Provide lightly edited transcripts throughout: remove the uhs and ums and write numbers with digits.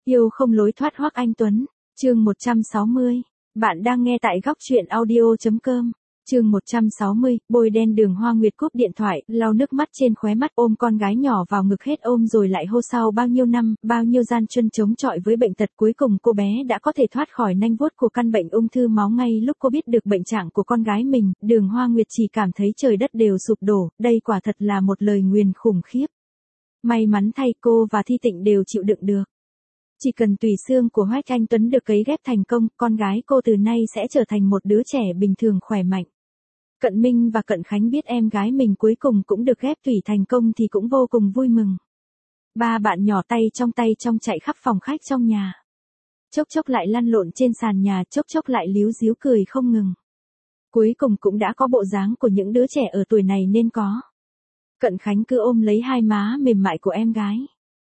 Yêu không lối thoát Hoắc Anh Tuấn, chương 160. Bạn đang nghe tại góc truyện audio.com. Chương 160, bôi đen Đường Hoa Nguyệt cúp điện thoại, lau nước mắt trên khóe mắt, ôm con gái nhỏ vào ngực hết ôm rồi lại hô sau bao nhiêu năm, bao nhiêu gian truân chống chọi với bệnh tật, cuối cùng cô bé đã có thể thoát khỏi nanh vuốt của căn bệnh ung thư máu. Ngay lúc cô biết được bệnh trạng của con gái mình, Đường Hoa Nguyệt chỉ cảm thấy trời đất đều sụp đổ, đây quả thật là một lời nguyền khủng khiếp. May mắn thay cô và Thi Tịnh đều chịu đựng được. Chỉ cần tùy xương của Hoắc Anh Tuấn được cấy ghép thành công, con gái cô từ nay sẽ trở thành một đứa trẻ bình thường khỏe mạnh. Cận Minh và Cận Khánh biết em gái mình cuối cùng cũng được ghép tủy thành công thì cũng vô cùng vui mừng. Ba bạn nhỏ tay trong chạy khắp phòng khách trong nhà. Chốc chốc lại lăn lộn trên sàn nhà, chốc chốc lại líu díu cười không ngừng. Cuối cùng cũng đã có bộ dáng của những đứa trẻ ở tuổi này nên có. Cận Khánh cứ ôm lấy hai má mềm mại của em gái.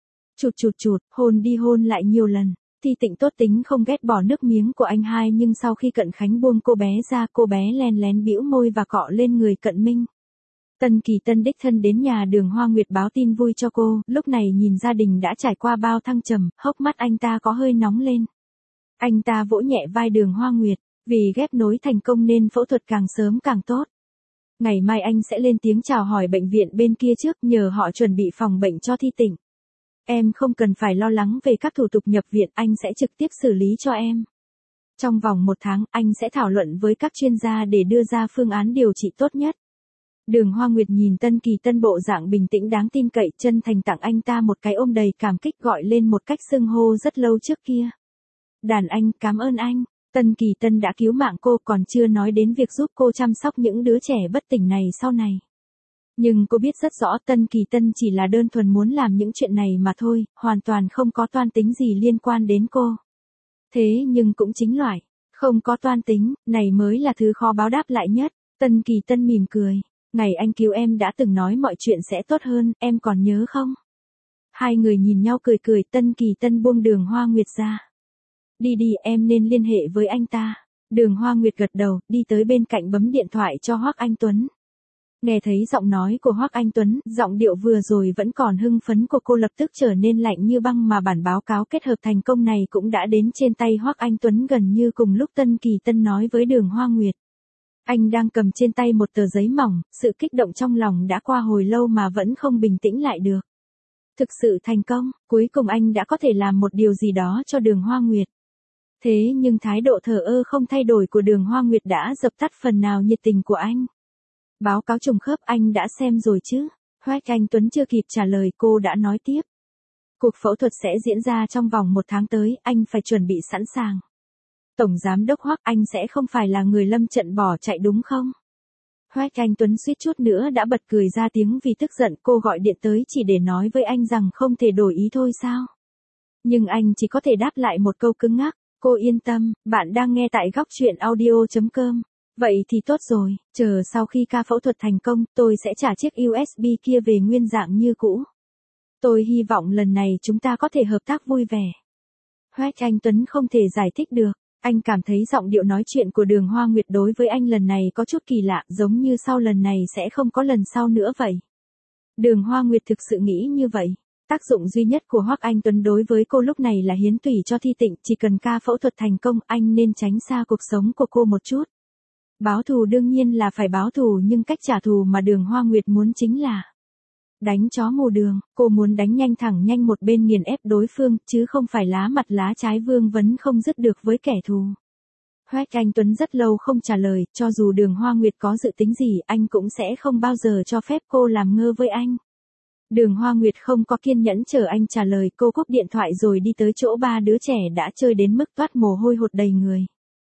Chụt, hôn đi hôn lại nhiều lần. Thi Tịnh tốt tính không ghét bỏ nước miếng của anh hai, nhưng sau khi Cận Khánh buông cô bé ra, cô bé len lén bĩu môi và cọ lên người Cận Minh. Tân Kỳ Tân đích thân đến nhà Đường Hoa Nguyệt báo tin vui cho cô, lúc này nhìn gia đình đã trải qua bao thăng trầm, hốc mắt anh ta có hơi nóng lên. Anh ta vỗ nhẹ vai Đường Hoa Nguyệt, vì ghép nối thành công nên phẫu thuật càng sớm càng tốt. Ngày mai anh sẽ lên tiếng chào hỏi bệnh viện bên kia trước, nhờ họ chuẩn bị phòng bệnh cho Thi Tịnh. Em không cần phải lo lắng về các thủ tục nhập viện, anh sẽ trực tiếp xử lý cho em. Trong vòng 1 tháng, anh sẽ thảo luận với các chuyên gia để đưa ra phương án điều trị tốt nhất. Đường Hoa Nguyệt nhìn Tân Kỳ Tân bộ dạng bình tĩnh đáng tin cậy, chân thành tặng anh ta một cái ôm đầy cảm kích, gọi lên một cách xưng hô rất lâu trước kia. Đàn anh, cảm ơn anh. Tân Kỳ Tân đã cứu mạng cô, còn chưa nói đến việc giúp cô chăm sóc những đứa trẻ bất tỉnh này sau này. Nhưng cô biết rất rõ Tân Kỳ Tân chỉ là đơn thuần muốn làm những chuyện này mà thôi, hoàn toàn không có toan tính gì liên quan đến cô. Thế nhưng cũng chính loại không có toan tính này mới là thứ khó báo đáp lại nhất. Tân Kỳ Tân mỉm cười. Ngày anh cứu em đã từng nói mọi chuyện sẽ tốt hơn, em còn nhớ không? Hai người nhìn nhau cười, Tân Kỳ Tân buông Đường Hoa Nguyệt ra. Đi, em nên liên hệ với anh ta. Đường Hoa Nguyệt gật đầu, đi tới bên cạnh bấm điện thoại cho Hoắc Anh Tuấn. Nghe thấy giọng nói của Hoắc Anh Tuấn, giọng điệu vừa rồi vẫn còn hưng phấn của cô lập tức trở nên lạnh như băng, mà bản báo cáo kết hợp thành công này cũng đã đến trên tay Hoắc Anh Tuấn gần như cùng lúc Tân Kỳ Tân nói với Đường Hoa Nguyệt. Anh đang cầm trên tay một tờ giấy mỏng, sự kích động trong lòng đã qua hồi lâu mà vẫn không bình tĩnh lại được. Thực sự thành công, cuối cùng anh đã có thể làm một điều gì đó cho Đường Hoa Nguyệt. Thế nhưng thái độ thờ ơ không thay đổi của Đường Hoa Nguyệt đã dập tắt phần nào nhiệt tình của anh. Báo cáo trùng khớp, anh đã xem rồi chứ? Hoắc Anh Tuấn chưa kịp trả lời, cô đã nói tiếp. Cuộc phẫu thuật sẽ diễn ra trong vòng 1 tháng tới, anh phải chuẩn bị sẵn sàng. Tổng giám đốc Hoắc, anh sẽ không phải là người lâm trận bỏ chạy đúng không? Hoắc Anh Tuấn suýt chút nữa đã bật cười ra tiếng vì tức giận. Cô gọi điện tới chỉ để nói với anh rằng không thể đổi ý thôi sao? Nhưng anh chỉ có thể đáp lại một câu cứng ngắc. Cô yên tâm, bạn đang nghe tại góc truyện audio.com. Vậy thì tốt rồi, chờ sau khi ca phẫu thuật thành công, tôi sẽ trả chiếc USB kia về nguyên dạng như cũ. Tôi hy vọng lần này chúng ta có thể hợp tác vui vẻ. Hoắc Anh Tuấn không thể giải thích được, anh cảm thấy giọng điệu nói chuyện của Đường Hoa Nguyệt đối với anh lần này có chút kỳ lạ, giống như sau lần này sẽ không có lần sau nữa vậy. Đường Hoa Nguyệt thực sự nghĩ như vậy. Tác dụng duy nhất của Hoắc Anh Tuấn đối với cô lúc này là hiến tủy cho Thi Tịnh, chỉ cần ca phẫu thuật thành công, anh nên tránh xa cuộc sống của cô một chút. Báo thù đương nhiên là phải báo thù, nhưng cách trả thù mà Đường Hoa Nguyệt muốn chính là đánh chó mù đường. Cô muốn đánh nhanh thẳng nhanh một bên, nghiền ép đối phương, chứ không phải lá mặt lá trái vương vấn không dứt được với kẻ thù. Hoắc Anh Tuấn rất lâu không trả lời, cho dù Đường Hoa Nguyệt có dự tính gì, anh cũng sẽ không bao giờ cho phép cô làm ngơ với anh. Đường Hoa Nguyệt không có kiên nhẫn chờ anh trả lời, cô cúp điện thoại rồi đi tới chỗ 3 đứa trẻ đã chơi đến mức toát mồ hôi hột đầy người.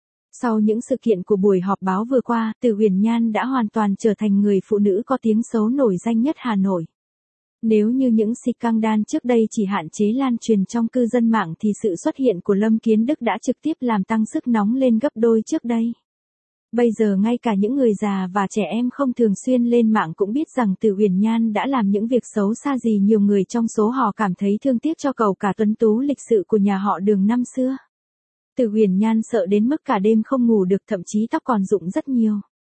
Sau những sự kiện của buổi họp báo vừa qua, Từ Huyền Nhan đã hoàn toàn trở thành người phụ nữ có tiếng xấu nổi danh nhất Hà Nội. Nếu như những scandal trước đây chỉ hạn chế lan truyền trong cư dân mạng thì sự xuất hiện của Lâm Kiến Đức đã trực tiếp làm tăng sức nóng lên gấp đôi trước đây. Bây giờ ngay cả những người già và trẻ em không thường xuyên lên mạng cũng biết rằng Từ Huyền Nhan đã làm những việc xấu xa gì. Nhiều người trong số họ cảm thấy thương tiếc cho cậu cả tuấn tú lịch sự của nhà họ Đường năm xưa. Từ Huyền Nhan sợ đến mức cả đêm không ngủ được, thậm chí tóc còn rụng rất nhiều.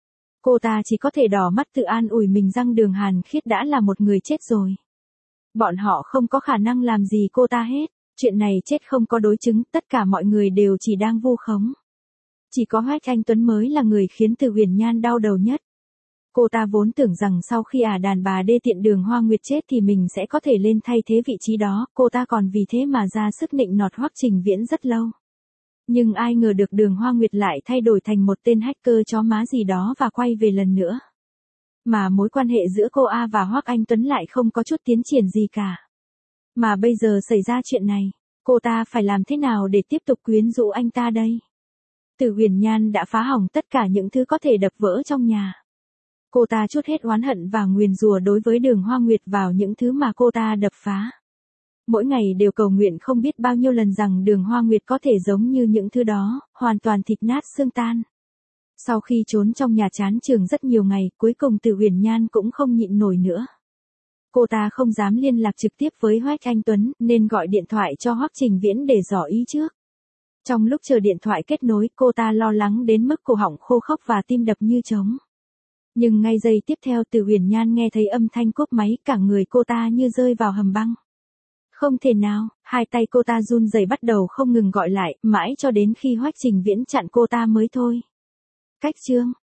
Cô ta chỉ có thể đỏ mắt tự an ủi mình rằng Đường Hàn Khiết đã là một người chết rồi. Bọn họ không có khả năng làm gì cô ta hết. Chuyện này chết không có đối chứng, tất cả mọi người đều chỉ đang vu khống. Chỉ có Hoách Anh Tuấn mới là người khiến Từ Huyền Nhan đau đầu nhất. Cô ta vốn tưởng rằng sau khi đàn bà đê tiện Đường Hoa Nguyệt chết thì mình sẽ có thể lên thay thế vị trí đó, cô ta còn vì thế mà ra sức nịnh nọt Hoắc Trình Viễn rất lâu. Nhưng ai ngờ được Đường Hoa Nguyệt lại thay đổi thành một tên hacker chó má gì đó và quay về lần nữa. Mà mối quan hệ giữa cô và Hoắc Anh Tuấn lại không có chút tiến triển gì cả. Mà bây giờ xảy ra chuyện này, cô ta phải làm thế nào để tiếp tục quyến rũ anh ta đây? Từ Huyền Nhan đã phá hỏng tất cả những thứ có thể đập vỡ trong nhà. Cô ta trút hết oán hận và nguyền rủa đối với Đường Hoa Nguyệt vào những thứ mà cô ta đập phá. Mỗi ngày đều cầu nguyện không biết bao nhiêu lần rằng Đường Hoa Nguyệt có thể giống như những thứ đó, hoàn toàn thịt nát xương tan. Sau khi trốn trong nhà chán trường rất nhiều ngày, cuối cùng Từ Huyền Nhan cũng không nhịn nổi nữa. Cô ta không dám liên lạc trực tiếp với Hoách Anh Tuấn, nên gọi điện thoại cho Hoắc Trình Viễn để dò ý trước. Trong lúc chờ điện thoại kết nối, cô ta lo lắng đến mức cổ họng khô khốc và tim đập như trống. Nhưng ngay giây tiếp theo Từ Huyền Nhan nghe thấy âm thanh cúp máy, cả người cô ta như rơi vào hầm băng. Không thể nào, hai tay cô ta run rẩy bắt đầu không ngừng gọi lại, mãi cho đến khi Hoách Trình Viễn chặn cô ta mới thôi. Cách chương